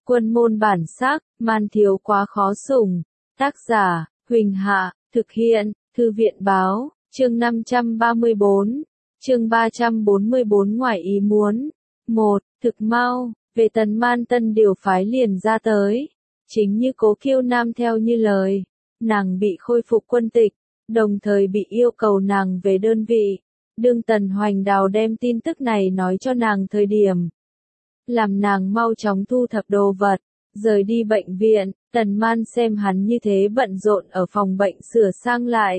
Quân môn bản sắc, man thiếu quá khó sủng. Tác giả, Huỳnh Hạ, thực hiện, Thư viện báo, chương 534, chương 344 ngoài ý muốn. 1. Thực mau, về Tần Man Tân điều phái liền ra tới. Chính như Cố Kiêu Nam theo như lời, nàng bị khôi phục quân tịch, đồng thời bị yêu cầu nàng về đơn vị. Đương Tần Hoành Đào đem tin tức này nói cho nàng thời điểm, làm nàng mau chóng thu thập đồ vật, rời đi bệnh viện. Tần Man xem hắn như thế bận rộn ở phòng bệnh sửa sang lại,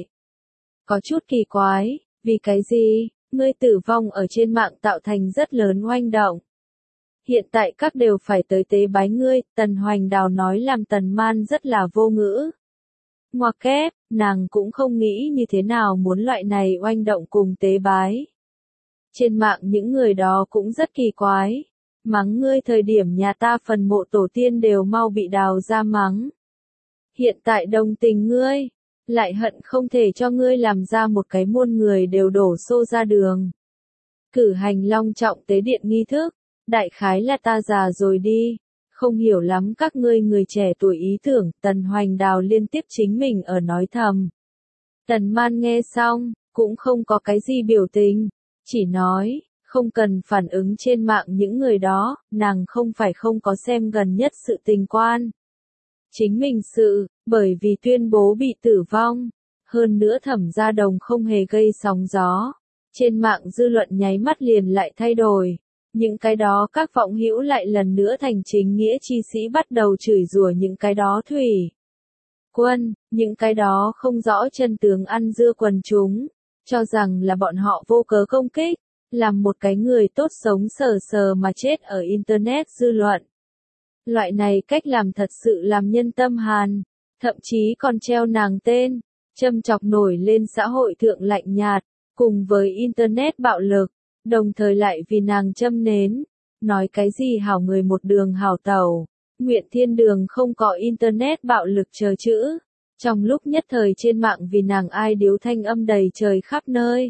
có chút kỳ quái, vì cái gì, ngươi tử vong ở trên mạng tạo thành rất lớn oanh động. Hiện tại các đều phải tới tế bái ngươi, Tần Hoành Đào nói làm Tần Man rất là vô ngữ. Ngoặc kép, nàng cũng không nghĩ như thế nào muốn loại này oanh động cùng tế bái. Trên mạng những người đó cũng rất kỳ quái. Mắng ngươi thời điểm nhà ta phần mộ tổ tiên đều mau bị đào ra mắng. Hiện tại đồng tình ngươi, lại hận không thể cho ngươi làm ra một cái muôn người đều đổ xô ra đường. Cử hành long trọng tế điện nghi thức, đại khái là ta già rồi đi, không hiểu lắm các ngươi người trẻ tuổi ý tưởng. Tần Hoành Đào liên tiếp chính mình ở nói thầm. Tần Man nghe xong, cũng không có cái gì biểu tình, chỉ nói, không cần phản ứng trên mạng những người đó, nàng không phải không có xem gần nhất sự tình quan. Chính mình sự, bởi vì tuyên bố bị tử vong, hơn nữa Thẩm Gia Đồng không hề gây sóng gió. Trên mạng dư luận nháy mắt liền lại thay đổi. Những cái đó các vọng hữu lại lần nữa thành chính nghĩa chi sĩ bắt đầu chửi rủa những cái đó thủy quân, những cái đó không rõ chân tướng ăn dưa quần chúng, cho rằng là bọn họ vô cớ công kích, làm một cái người tốt sống sờ sờ mà chết ở Internet dư luận. Loại này cách làm thật sự làm nhân tâm hàn, thậm chí còn treo nàng tên, châm chọc nổi lên xã hội thượng lạnh nhạt, cùng với Internet bạo lực, đồng thời lại vì nàng châm nến, nói cái gì hảo người một đường hảo tẩu, nguyện thiên đường không có Internet bạo lực chờ chữ. Trong lúc nhất thời trên mạng vì nàng ai điếu thanh âm đầy trời khắp nơi.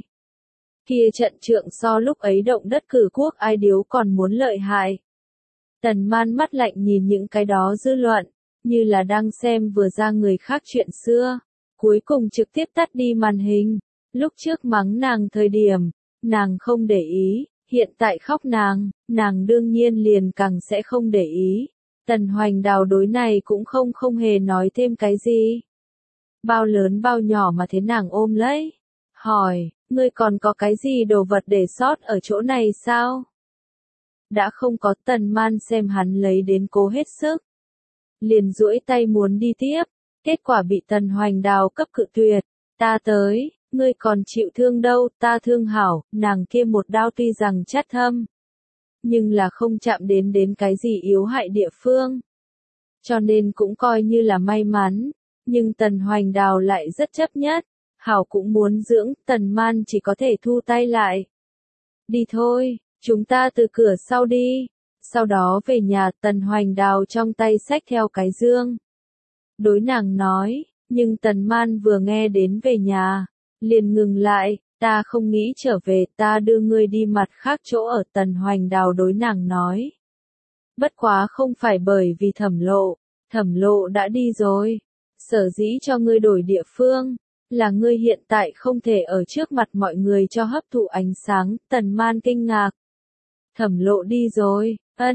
Kia trận trượng so lúc ấy động đất cử quốc ai điếu còn muốn lợi hại. Tần Man mắt lạnh nhìn những cái đó dư luận, như là đang xem vừa ra người khác chuyện xưa, cuối cùng trực tiếp tắt đi màn hình. Lúc trước mắng nàng thời điểm, nàng không để ý, hiện tại khóc nàng đương nhiên liền càng sẽ không để ý. Tần Hoành Đào đối này cũng không hề nói thêm cái gì. Bao lớn bao nhỏ mà thế nàng ôm lấy, hỏi, ngươi còn có cái gì đồ vật để sót ở chỗ này sao? Đã không có. Tần Man xem hắn lấy đến cố hết sức, liền duỗi tay muốn đi tiếp, kết quả bị Tần Hoành Đào cấp cự tuyệt. Ta tới, ngươi còn chịu thương đâu, ta thương hảo. Nàng kia một đao tuy rằng chát thâm, nhưng là không chạm đến cái gì yếu hại địa phương, cho nên cũng coi như là may mắn. Nhưng Tần Hoành Đào lại rất chấp nhất, hảo cũng muốn dưỡng. Tần Man chỉ có thể thu tay lại. Đi thôi, chúng ta từ cửa sau đi. Sau đó về nhà. Tần Hoành Đào trong tay xách theo cái dương, đối nàng nói. Nhưng Tần Man vừa nghe đến về nhà, liền ngừng lại. Ta không nghĩ trở về, ta đưa ngươi đi mặt khác chỗ ở. Tần Hoành Đào đối nàng nói. Bất quá không phải bởi vì Thẩm Lộ đã đi rồi. Sở dĩ cho ngươi đổi địa phương, là ngươi hiện tại không thể ở trước mặt mọi người cho hấp thụ ánh sáng. Tần Man kinh ngạc. Thẩm Lộ đi rồi,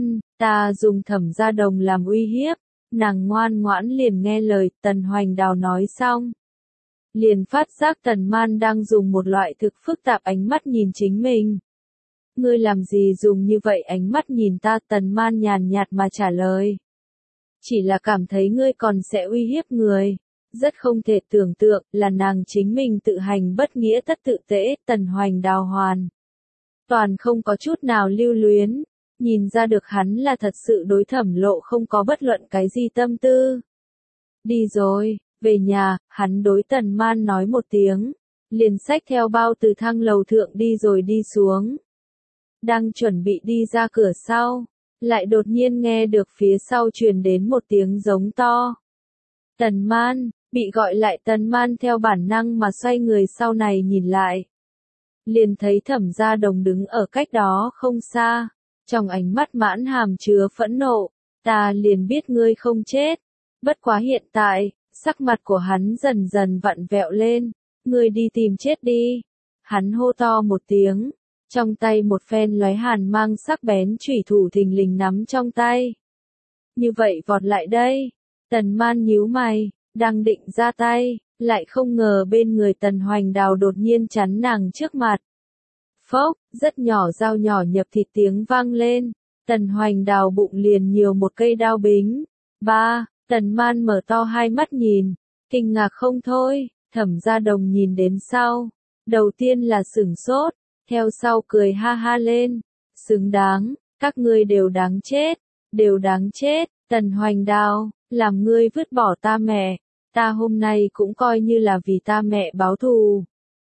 ta dùng Thẩm Gia Đồng làm uy hiếp. Nàng ngoan ngoãn liền nghe lời. Tần Hoành Đào nói xong, liền phát giác Tần Man đang dùng một loại thực phức tạp ánh mắt nhìn chính mình. Ngươi làm gì dùng như vậy ánh mắt nhìn ta? Tần Man nhàn nhạt mà trả lời. Chỉ là cảm thấy ngươi còn sẽ uy hiếp người. Rất không thể tưởng tượng là nàng chính mình tự hành bất nghĩa tất tự tễ. Tần Hoành Đào hoàn toàn không có chút nào lưu luyến, nhìn ra được hắn là thật sự đối Thẩm Lộ không có bất luận cái gì tâm tư. Đi rồi, về nhà. Hắn đối Tần Man nói một tiếng, liền xách theo bao từ thang lầu thượng đi rồi đi xuống. Đang chuẩn bị đi ra cửa sau, lại đột nhiên nghe được phía sau truyền đến một tiếng giống to. Tần Man, bị gọi lại. Tần Man theo bản năng mà xoay người sau này nhìn lại, liền thấy Thẩm Gia Đồng đứng ở cách đó không xa, trong ánh mắt mãn hàm chứa phẫn nộ. ta liền biết ngươi không chết. Bất quá hiện tại, sắc mặt của hắn dần dần vặn vẹo lên, ngươi đi tìm chết đi. Hắn hô to một tiếng, trong tay một phen lóe hàn mang sắc bén chủy thủ thình lình nắm trong tay. Như vậy vọt lại đây, Tần Man nhíu mày, đang định ra tay, lại không ngờ bên người Tần Hoành Đào đột nhiên chắn nàng trước mặt. Phốc, rất nhỏ dao nhỏ nhập thịt tiếng vang lên, Tần Hoành Đào bụng liền nhiều một cây đao bính. Ba, Tần Man mở to hai mắt nhìn, kinh ngạc không thôi, Thẩm Gia Đồng nhìn đến sau, đầu tiên là sửng sốt, theo sau cười ha ha lên, xứng đáng, các ngươi đều đáng chết, đều đáng chết, Tần Hoành Đào, làm ngươi vứt bỏ ta mẹ, ta hôm nay cũng coi như là vì ta mẹ báo thù.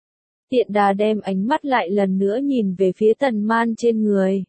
Tiện đà đem ánh mắt lại lần nữa nhìn về phía Tần Man trên người.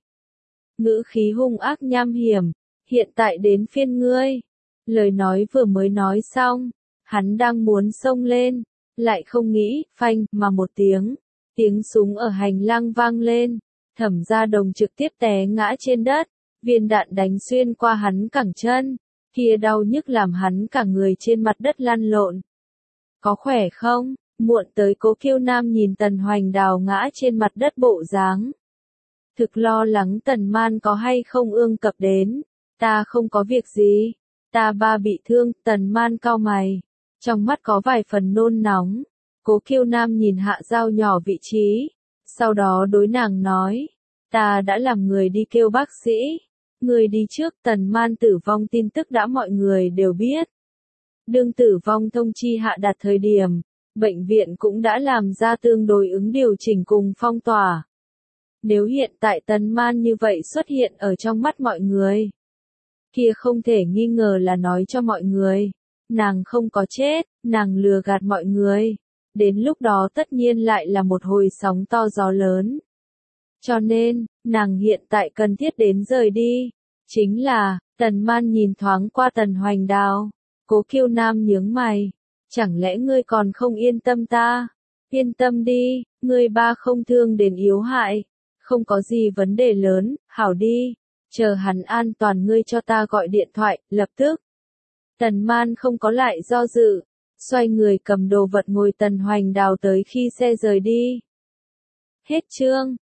Ngữ khí hung ác nham hiểm, hiện tại đến phiên ngươi. Lời nói vừa mới nói xong, hắn đang muốn xông lên, lại không nghĩ, phanh, mà một tiếng súng ở hành lang vang lên, Thẩm Gia Đồng trực tiếp té ngã trên đất, viên đạn đánh xuyên qua hắn cẳng chân, kia đau nhức làm hắn cả người trên mặt đất lăn lộn. Có khỏe không? Muộn tới Cố Kiêu Nam nhìn Tần Hoành Đào ngã trên mặt đất bộ dáng. Thực lo lắng Tần Man có hay không ương cập đến, ta không có việc gì, ta ba bị thương, Tần Man cau mày, trong mắt có vài phần nôn nóng. Cố Kiêu Nam nhìn hạ dao nhỏ vị trí, sau đó đối nàng nói, ta đã làm người đi kêu bác sĩ, người đi trước. Tần Man tử vong tin tức đã mọi người đều biết. Đương tử vong thông chi hạ đạt thời điểm, bệnh viện cũng đã làm ra tương đối ứng điều chỉnh cùng phong tỏa. Nếu hiện tại Tần Man như vậy xuất hiện ở trong mắt mọi người, kia không thể nghi ngờ là nói cho mọi người, nàng không có chết, nàng lừa gạt mọi người. Đến lúc đó tất nhiên lại là một hồi sóng to gió lớn. Cho nên, nàng hiện tại cần thiết đến rời đi. Chính là, Tần Man nhìn thoáng qua Tần Hoành Đào. Cố Kiêu Nam nhướng mày. Chẳng lẽ ngươi còn không yên tâm ta? Yên tâm đi, ngươi ba không thương đến yếu hại. Không có gì vấn đề lớn, hảo đi. Chờ hắn an toàn ngươi cho ta gọi điện thoại, lập tức. Tần Man không có lại do dự. Xoay người cầm đồ vật ngồi Tần Hoành Đào tới khi xe rời đi. Hết chương.